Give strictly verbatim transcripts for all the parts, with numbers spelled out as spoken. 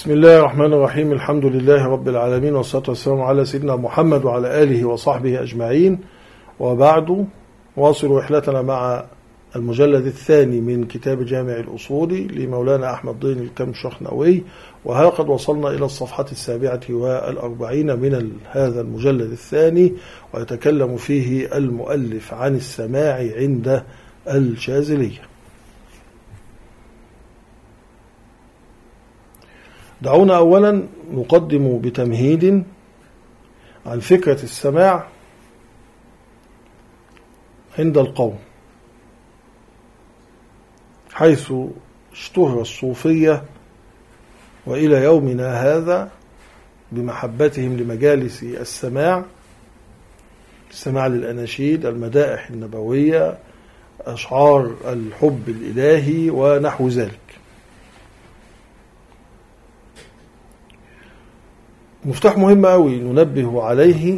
بسم الله الرحمن الرحيم. الحمد لله رب العالمين، والصلاة والسلام على سيدنا محمد وعلى آله وصحبه أجمعين، وبعد. واصل رحلتنا مع المجلد الثاني من كتاب جامع الأصول لمولانا أحمد ضين الكمشخنوي، وها قد وصلنا إلى الصفحة السابعة والأربعين من هذا المجلد الثاني، ويتكلم فيه المؤلف عن السماع عند الشاذلية. دعونا أولا نقدم بتمهيد عن فكرة السماع عند القوم، حيث اشتهر الصوفية وإلى يومنا هذا بمحبتهم لمجالس السماع، السماع للأناشيد، المدائح النبوية، أشعار الحب الإلهي ونحو ذلك. مفتاح مهم أوي ننبه عليه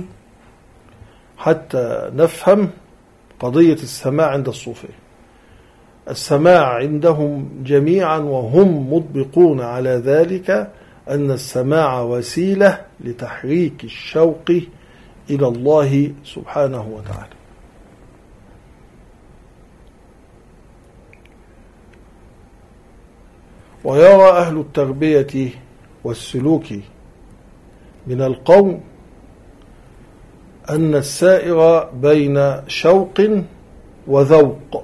حتى نفهم قضية السماع عند الصوفية. السماع عندهم جميعا وهم مطبقون على ذلك أن السماع وسيلة لتحريك الشوق إلى الله سبحانه وتعالى. ويرى أهل التربية والسلوك من القوم أن السائر بين شوق وذوق.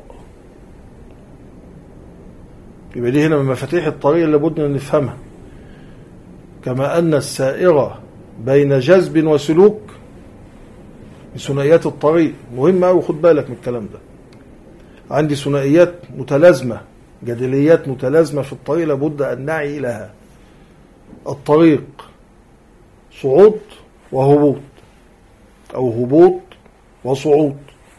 يبقى دي هنا من مفاتيح الطريق اللي بدنا نفهمها، كما أن السائر بين جذب وسلوك من ثنائيات الطريق. مهمة أوي، خد بالك من الكلام ده. عندي ثنائيات متلازمة، جدليات متلازمة في الطريق لابد أن نعي لها. الطريق صعود وهبوط، أو هبوط وصعود.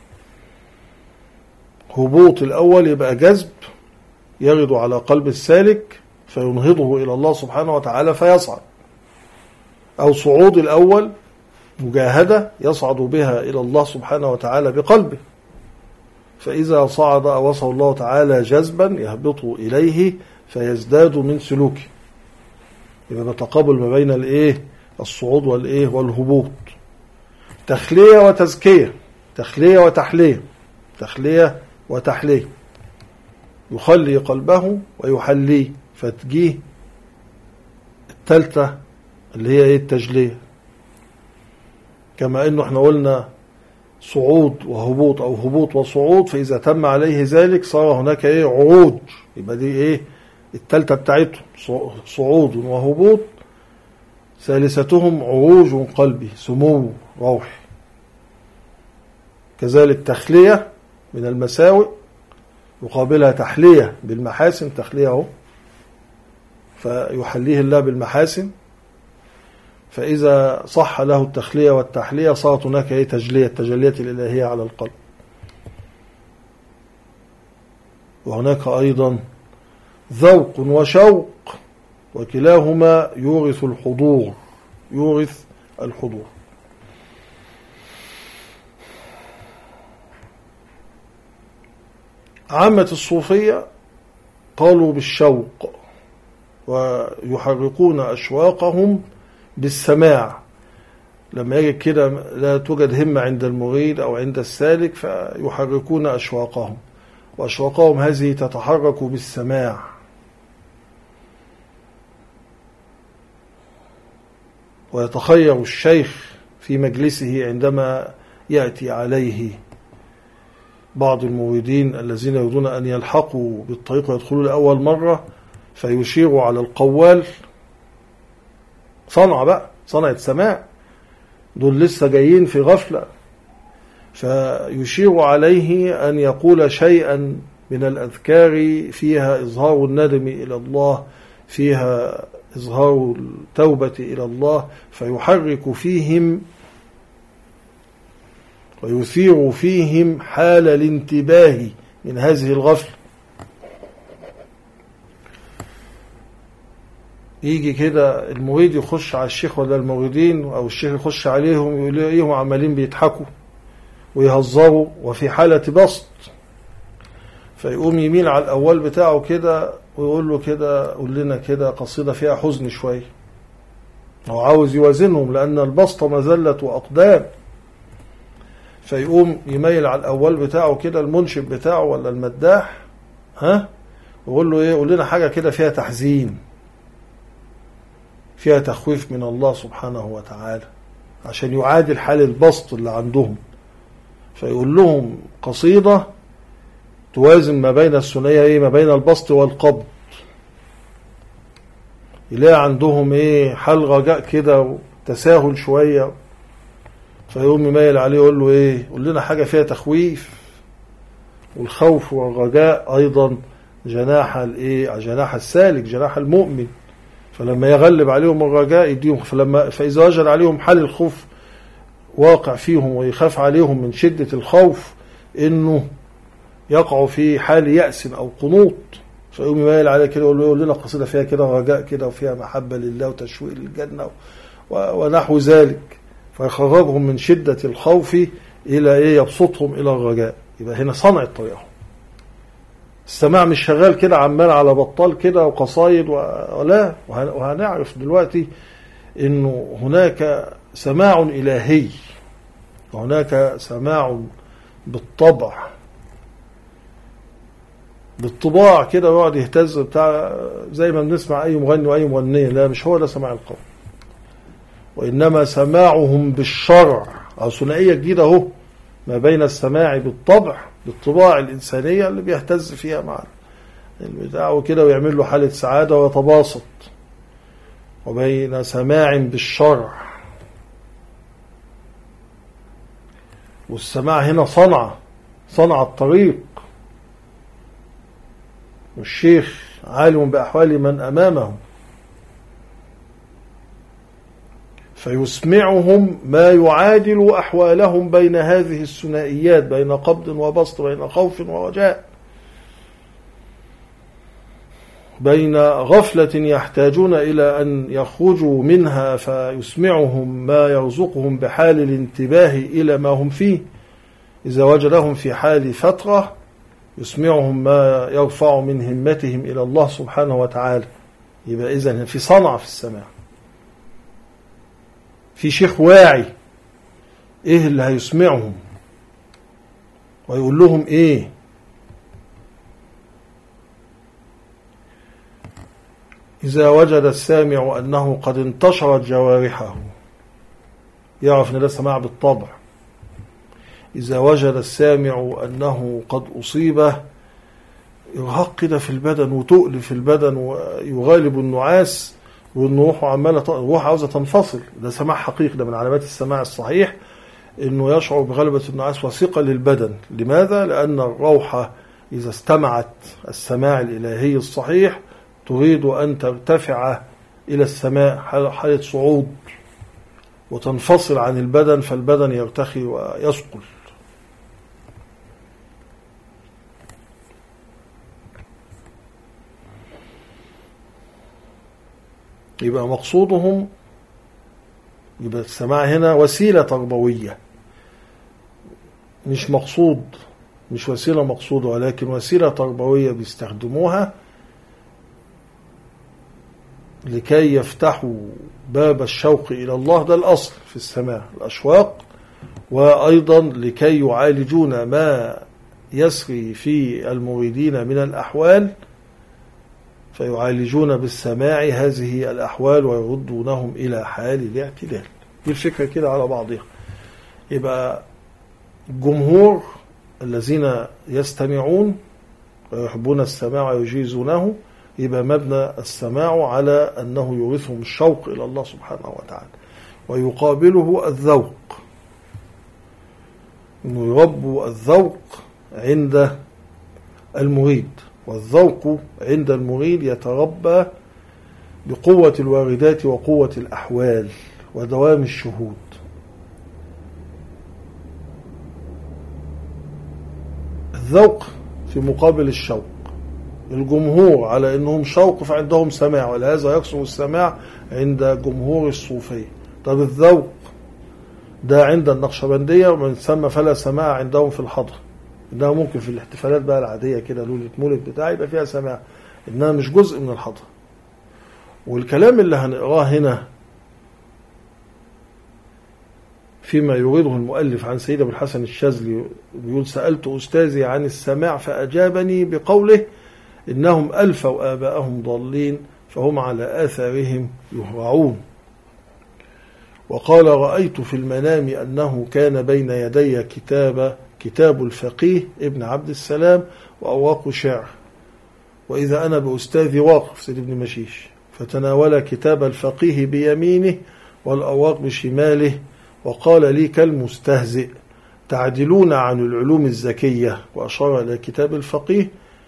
هبوط الأول يبقى جذب يرد على قلب السالك فينهضه إلى الله سبحانه وتعالى فيصعد، أو صعود الأول مجاهدة يصعد بها إلى الله سبحانه وتعالى بقلبه، فإذا صعد وصل الله تعالى جذبا يهبط إليه فيزداد من سلوكه. يبقى تقابل ما بين الإيه؟ الصعود والإيه؟ والهبوط. تخلية وتزكية، تخلية وتحلية، تخلية وتحلية. يخلي قلبه ويحليه، فتجيه التالتة اللي هي ايه؟ التجلية. كما انه احنا قلنا صعود وهبوط او هبوط وصعود، فاذا تم عليه ذلك صار هناك ايه؟ عروج. يبقى دي ايه؟ التالتة بتاعتهم صعود وهبوط، ثالثتهم عروج قلبي، سمو روحي. كذلك تخلية من المساوئ يقابلها تحلية بالمحاسن، تخلية اهو فيحليه الله بالمحاسن، فإذا صح له التخلية والتحلية صارت هناك ايه؟ تجلية، التجلية الإلهية على القلب. وهناك أيضا ذوق وشوق، وكلاهما يورث الحضور، يورث الحضور. عامة الصوفية قالوا بالشوق، ويحرقون أشواقهم بالسماع. لما يجد كده لا توجد همة عند المريد أو عند السالك فيحركون أشواقهم، وأشواقهم هذه تتحرك بالسماع. ويتخير الشيخ في مجلسه عندما يأتي عليه بعض المريدين الذين يريدون أن يلحقوا بالطريق ويدخلوا لأول مرة، فيشيروا على القوال. صنع بقى، صنعة سماع، دول لسه جايين في غفلة، فيشير عليه أن يقول شيئا من الأذكار فيها إظهار الندم إلى الله، فيها إظهار التوبة إلى الله، فيحرك فيهم ويثير فيهم حال الانتباه من هذه الغفلة. يجي كده المريد يخش على الشيخ ولا المريدين، أو الشيخ يخش عليهم يلاقيهم عمالين بيضحكوا ويهزروا وفي حالة بسط، فيقوم يميل على الأول بتاعه كده ويقول له كده قول لنا كده قصيدة فيها حزن شوية. هو عاوز يوازنهم لأن البسطة مذلة وأقدام، فيقوم يميل على الأول بتاعه كده المنشب بتاعه ولا المداح، ها، ويقول له إيه قول لنا حاجة كده فيها تحزين، فيها تخويف من الله سبحانه وتعالى، عشان يعادل حال البسط اللي عندهم. فيقول لهم قصيدة توازن ما بين الثنائية ايه ما بين البسط والقبض. يلاقي عندهم ايه حال رجاء كده وتساهل شوية، فيقوم يميل عليه يقول له ايه قول لنا حاجة فيها تخويف. والخوف والرجاء ايضا جناح الايه جناح السالك، جناح المؤمن. فلما يغلب عليهم الرجاء يديهم، فلما فإذا وجد عليهم حال الخوف واقع فيهم ويخاف عليهم من شدة الخوف إنه يقعوا في حال يأس أو قنوط، فيقوم يميل عليه كده يقول له يقول لنا قصيدة فيها كده رجاء كده وفيها محبة لله وتشويق للجنة ونحو ذلك، فيخرجهم من شدة الخوف إلى إيه يبسطهم إلى الرجاء. يبقى هنا صنع الطريقة. السماع مش شغال كده عمال على بطال كده وقصايد ولا، وهنعرف دلوقتي إنه هناك سماع إلهي وهناك سماع بالطبع، بالطباع كده يقعد يهتز بتاع زي ما بنسمع أي مغني وأي مغنية. لا، مش هو ده سماع القوم، وإنما سماعهم بالشرع. أو ثنائية جديدة اهو ما بين السماع بالطبع بالطباع الإنسانية اللي بيهتز فيها مع البتاع وكده ويعمل له حالة سعادة ويتباسط، وبين سماع بالشرع. والسماع هنا صنع صنع الطريق، والشيخ عالم بأحوال من أمامه فيسمعهم ما يعادل أحوالهم بين هذه الثنائيات، بين قبض وبسط، بين خوف ورجاء، بين غفلة يحتاجون إلى أن يخرجوا منها فيسمعهم ما يرزقهم بحال الانتباه إلى ما هم فيه. إذا وجدهم في حال فترة يسمعهم ما يرفع من همتهم إلى الله سبحانه وتعالى. يبقى إذن في صنع في السماع، في شيخ واعي إيه اللي هيسمعهم ويقول لهم إيه. إذا وجد السامع أنه قد انتشرت جوارحه يعرف أن ده سماع بالطبع. إذا وجد السامع أنه قد أصيب إرهاق كده في البدن وتقل في البدن ويغالب النعاس وأن روحه عمالة روحه عاوزة تنفصل، ده سماع حقيقي، ده من علامات السماع الصحيح أنه يشعر بغلبة النعاس وثقل البدن. لماذا؟ لأن الروح إذا استمعت السماع الإلهي الصحيح تريد أن ترتفع إلى السماء حالة صعود وتنفصل عن البدن، فالبدن يرتخي ويثقل. يبقى مقصودهم، يبقى السماع هنا وسيلة تربوية، مش مقصود، مش وسيلة مقصودة، ولكن وسيلة تربوية بيستخدموها لكي يفتحوا باب الشوق إلى الله. ده الأصل في السماع، الأشواق، وأيضا لكي يعالجون ما يسري في المريدين من الأحوال، فيعالجون بالسماع هذه الأحوال ويردونهم إلى حال الاعتدال. دي الفكرة كده على بعضها. يبقى الجمهور الذين يستمعون ويحبون السماع ويجيزونه، يبقى مبنى السماع على أنه يورثهم الشوق إلى الله سبحانه وتعالى، ويقابله الذوق، أنه يربوا الذوق عند المريد. والذوق عند المريد يتربى بقوة الواردات وقوة الأحوال ودوام الشهود. الذوق في مقابل الشوق. الجمهور على أنهم شوق فعندهم سماع، ولهذا يكثر السماع عند جمهور الصوفية. طب الذوق ده عند النقشبندية ومن ثم فلا سماع عندهم في الحضر. إنها ممكن في الاحتفالات بقى العادية كده لولة مولد بتاع يبقى فيها سماع، إنها مش جزء من الحضر. والكلام اللي هنقراه هنا فيما يريده المؤلف عن سيد أبو الحسن الشاذلي، بيقول: سألت أستاذي عن السماع فأجابني بقوله: إنهم ألفوا آباءهم ضالين فهم على آثارهم يهرعون. وقال: رأيت في المنام أنه كان بين يدي كتاب كتاب الفقيه ابن عبد السلام وأوراق شعر، وإذا أنا بأستاذي واقف سيد ابن مشيش، فتناول كتاب الفقيه بيمينه والأوراق بشماله، وقال لي كالمستهزئ: تعدلون عن العلوم الزكية، وأشار إلى كتاب الفقيه،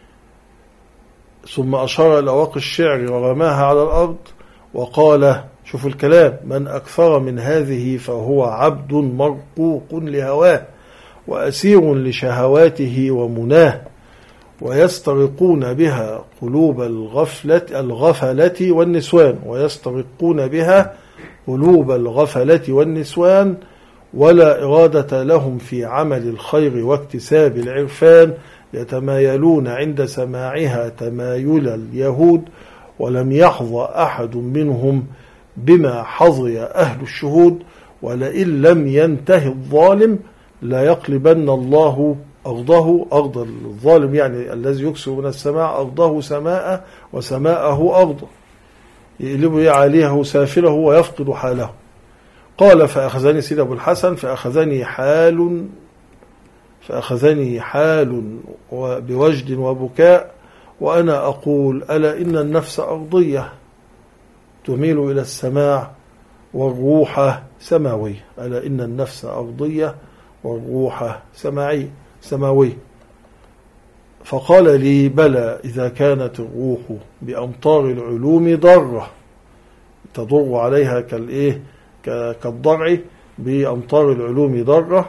ثم أشار إلى أوراق الشعر ورماها على الأرض، وقال: شوف الكلام: من أكثر من هذه فهو عبد مرقوق لهواه وأسير لشهواته ومناه، ويسترقون بها قلوب الغفلة الغفلة والنسوان ويسترقون بها قلوب الغفلة والنسوان ولا إرادة لهم في عمل الخير واكتساب العرفان، يتمايلون عند سماعها تمايل اليهود، ولم يحظى أحد منهم بما حظي أهل الشهود، ولئن لم ينتهي الظالم لا يقلبن الله أغضه أغض الظالم، يعني الذي يكسر من السماع أغضه سماء وسماءه أغضه، يقلبه عليه سافله ويفقد حاله. قال: فأخذني سيد أبو الحسن فأخذني حال فأخذني حال بوجد وبكاء، وأنا أقول: ألا إن النفس أرضية تميل إلى السماع والروح سماوية. ألا إن النفس أرضية والروح سماعية سماوية. فقال لي: بلى، إذا كانت الروح بأمطار العلوم ضرة تضر عليها كالإيه كالضرع، بأمطار العلوم ضرة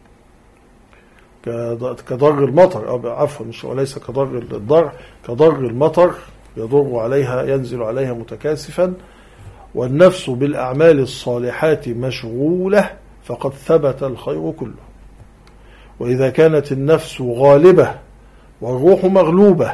كضر المطر، عفوا مش وليس كضر الضرع، كضر المطر يضر عليها ينزل عليها متكاسفا. والنفس بالأعمال الصالحات مشغولة فقد ثبت الخير كله. وإذا كانت النفس غالبة والروح مغلوبة،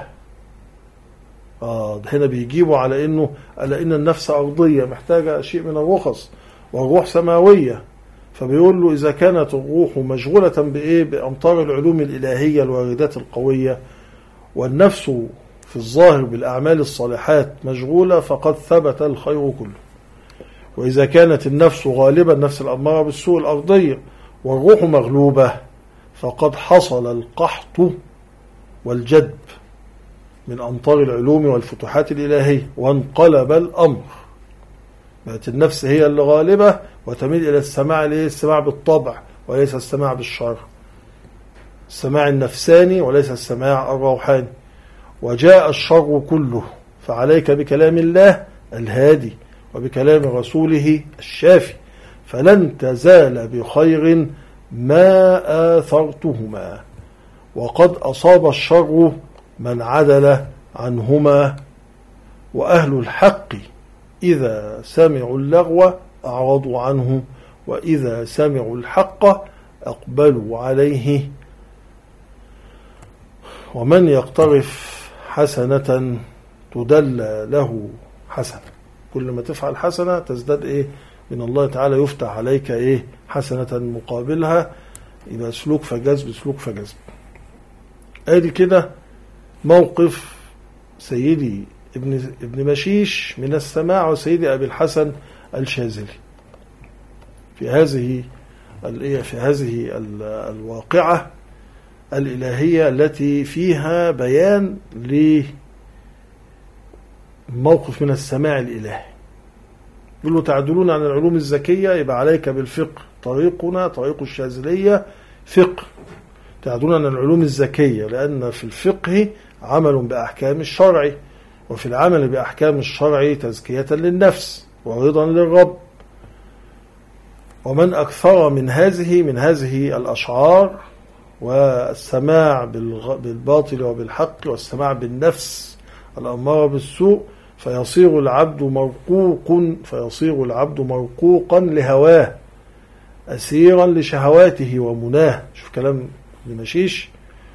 آه هنا بيجيبوا على إنه ألا إن النفس أرضية محتاجة شيء من الرخص، والروح سماوية، فبيقول له: إذا كانت الروح مشغولة بإيه؟ بأمطار العلوم الإلهية الواردات القوية، والنفس في الظاهر بالأعمال الصالحات مشغولة، فقد ثبت الخير كله. وإذا كانت النفس غالبة، النفس الأمارة بالسوء الأرضية، والروح مغلوبة، فقد حصل القحط والجدب من أمطار العلوم والفتوحات الإلهية، وانقلب الأمر. بقت النفس هي اللي غالبة وتميل إلى السماع ليه؟ السماع بالطبع وليس السماع بالشرع، السماع النفساني وليس السماع الروحاني. وجاء الشر كله، فعليك بكلام الله الهادي وبكلام رسوله الشافي، فلن تزال بخير ما آثرتهما، وقد أصاب الشر من عدل عنهما. وأهل الحق إذا سمعوا اللغو أعرضوا عنه، وإذا سمعوا الحق أقبلوا عليه. ومن يقترف حسنة تدلى له حسنة، كل ما تفعل حسنة تزداد إيه من الله تعالى، يفتح عليك إيه حسنة مقابلها، يبقى سلوك فجذب سلوك فجذب. ادي كده موقف سيدي ابن ابن مشيش من السماع وسيدي أبي الحسن الشاذلي في هذه في هذه الواقعة الإلهية التي فيها بيان لموقف من السماع الإلهي. يقول له: تعدلون عن العلوم الزكية، يبقى عليك بالفقه، طريقنا طريق الشاذلية فقه، تعدلون عن العلوم الزكية، لأن في الفقه عمل بأحكام الشرع، وفي العمل بأحكام الشرع تزكية للنفس ورضا للرب. ومن أكثر من هذه من هذه الأشعار والسماع بالباطل وبالحق والسماع بالنفس الأمارة بالسوء، فيصير العبد مرقوق فيصير العبد مرقوقا لهواه، أسيرا لشهواته ومناه. شوف كلام ابن مشيش،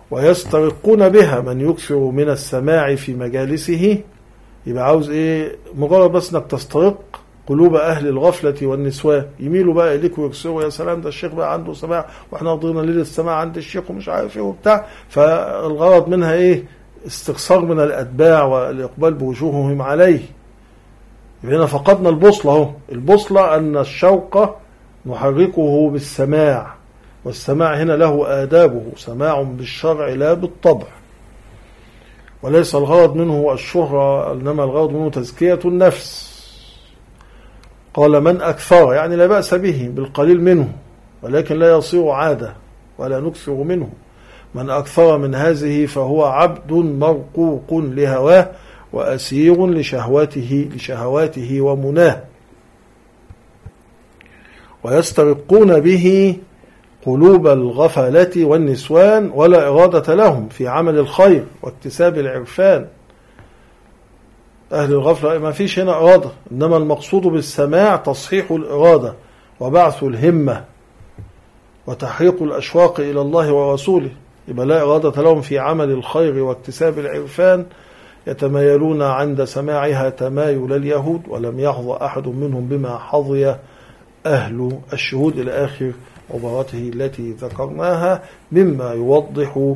ويسترقون بها من يكثر من السماع في مجالسه. يبقى عاوز ايه؟ مجرد بس انك تسترق قلوب اهل الغفلة والنسوان، يميلوا بقى اليك ويكسروا، يا سلام ده الشيخ بقى عنده سماع واحنا قضينا ليلة السماع عند الشيخ ومش عارف ايه وبتاع. فالغرض منها ايه؟ استخسار من الاتباع والاقبال بوجوههم عليه. يبقى هنا فقدنا البوصلة اهو. البوصلة ان الشوق نحركه بالسماع، والسماع هنا له آدابه، سماع بالشرع لا بالطبع، وليس الغرض منه الشهرة، إنما الغرض منه تزكية النفس. قال من أكثر، يعني لا بأس به بالقليل منه، ولكن لا يصير عادة ولا نكثر منه. من أكثر من هذه فهو عبد مرقوق لهواه وأسير لشهواته لشهواته ومناه. ويسترقون به قلوب الغفلة والنسوان ولا إرادة لهم في عمل الخير واكتساب العرفان. أهل الغفلة ما فيش هنا إرادة، إنما المقصود بالسماع تصحيح الإرادة وبعث الهمة وتحريق الأشواق إلى الله ورسوله. يبقى لا إرادة لهم في عمل الخير واكتساب العرفان، يتمايلون عند سماعها تمايل اليهود، ولم يحظى أحد منهم بما حظي أهل الشهود إلى آخر عبارته التي ذكرناها، مما يوضح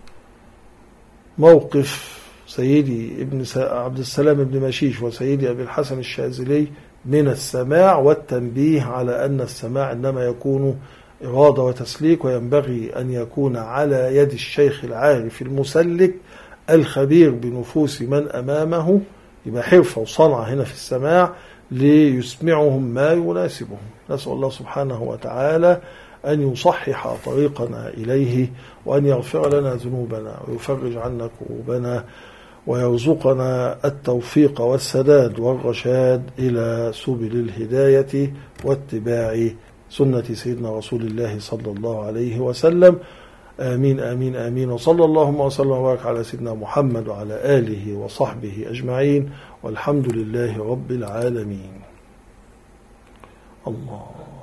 موقف سيدي ابن عبد السلام بن مشيش وسيدي أبي الحسن الشاذلي من السماع والتنبيه على أن السماع إنما يكون إرادة وتسليك، وينبغي أن يكون على يد الشيخ العارف المسلك الخبير بنفوس من أمامه. يبقى حرفة وصنعة هنا في السماع ليسمعهم ما يناسبهم. نسأل الله سبحانه وتعالى أن يصحح طريقنا إليه، وأن يغفر لنا ذنوبنا ويفرج عنا كروبنا، ويرزقنا التوفيق والسداد والرشاد إلى سبل الهداية واتباع سنة سيدنا رسول الله صلى الله عليه وسلم. آمين آمين آمين. وصلى اللهم وسلم وبارك على سيدنا محمد وعلى آله وصحبه أجمعين، والحمد لله رب العالمين. الله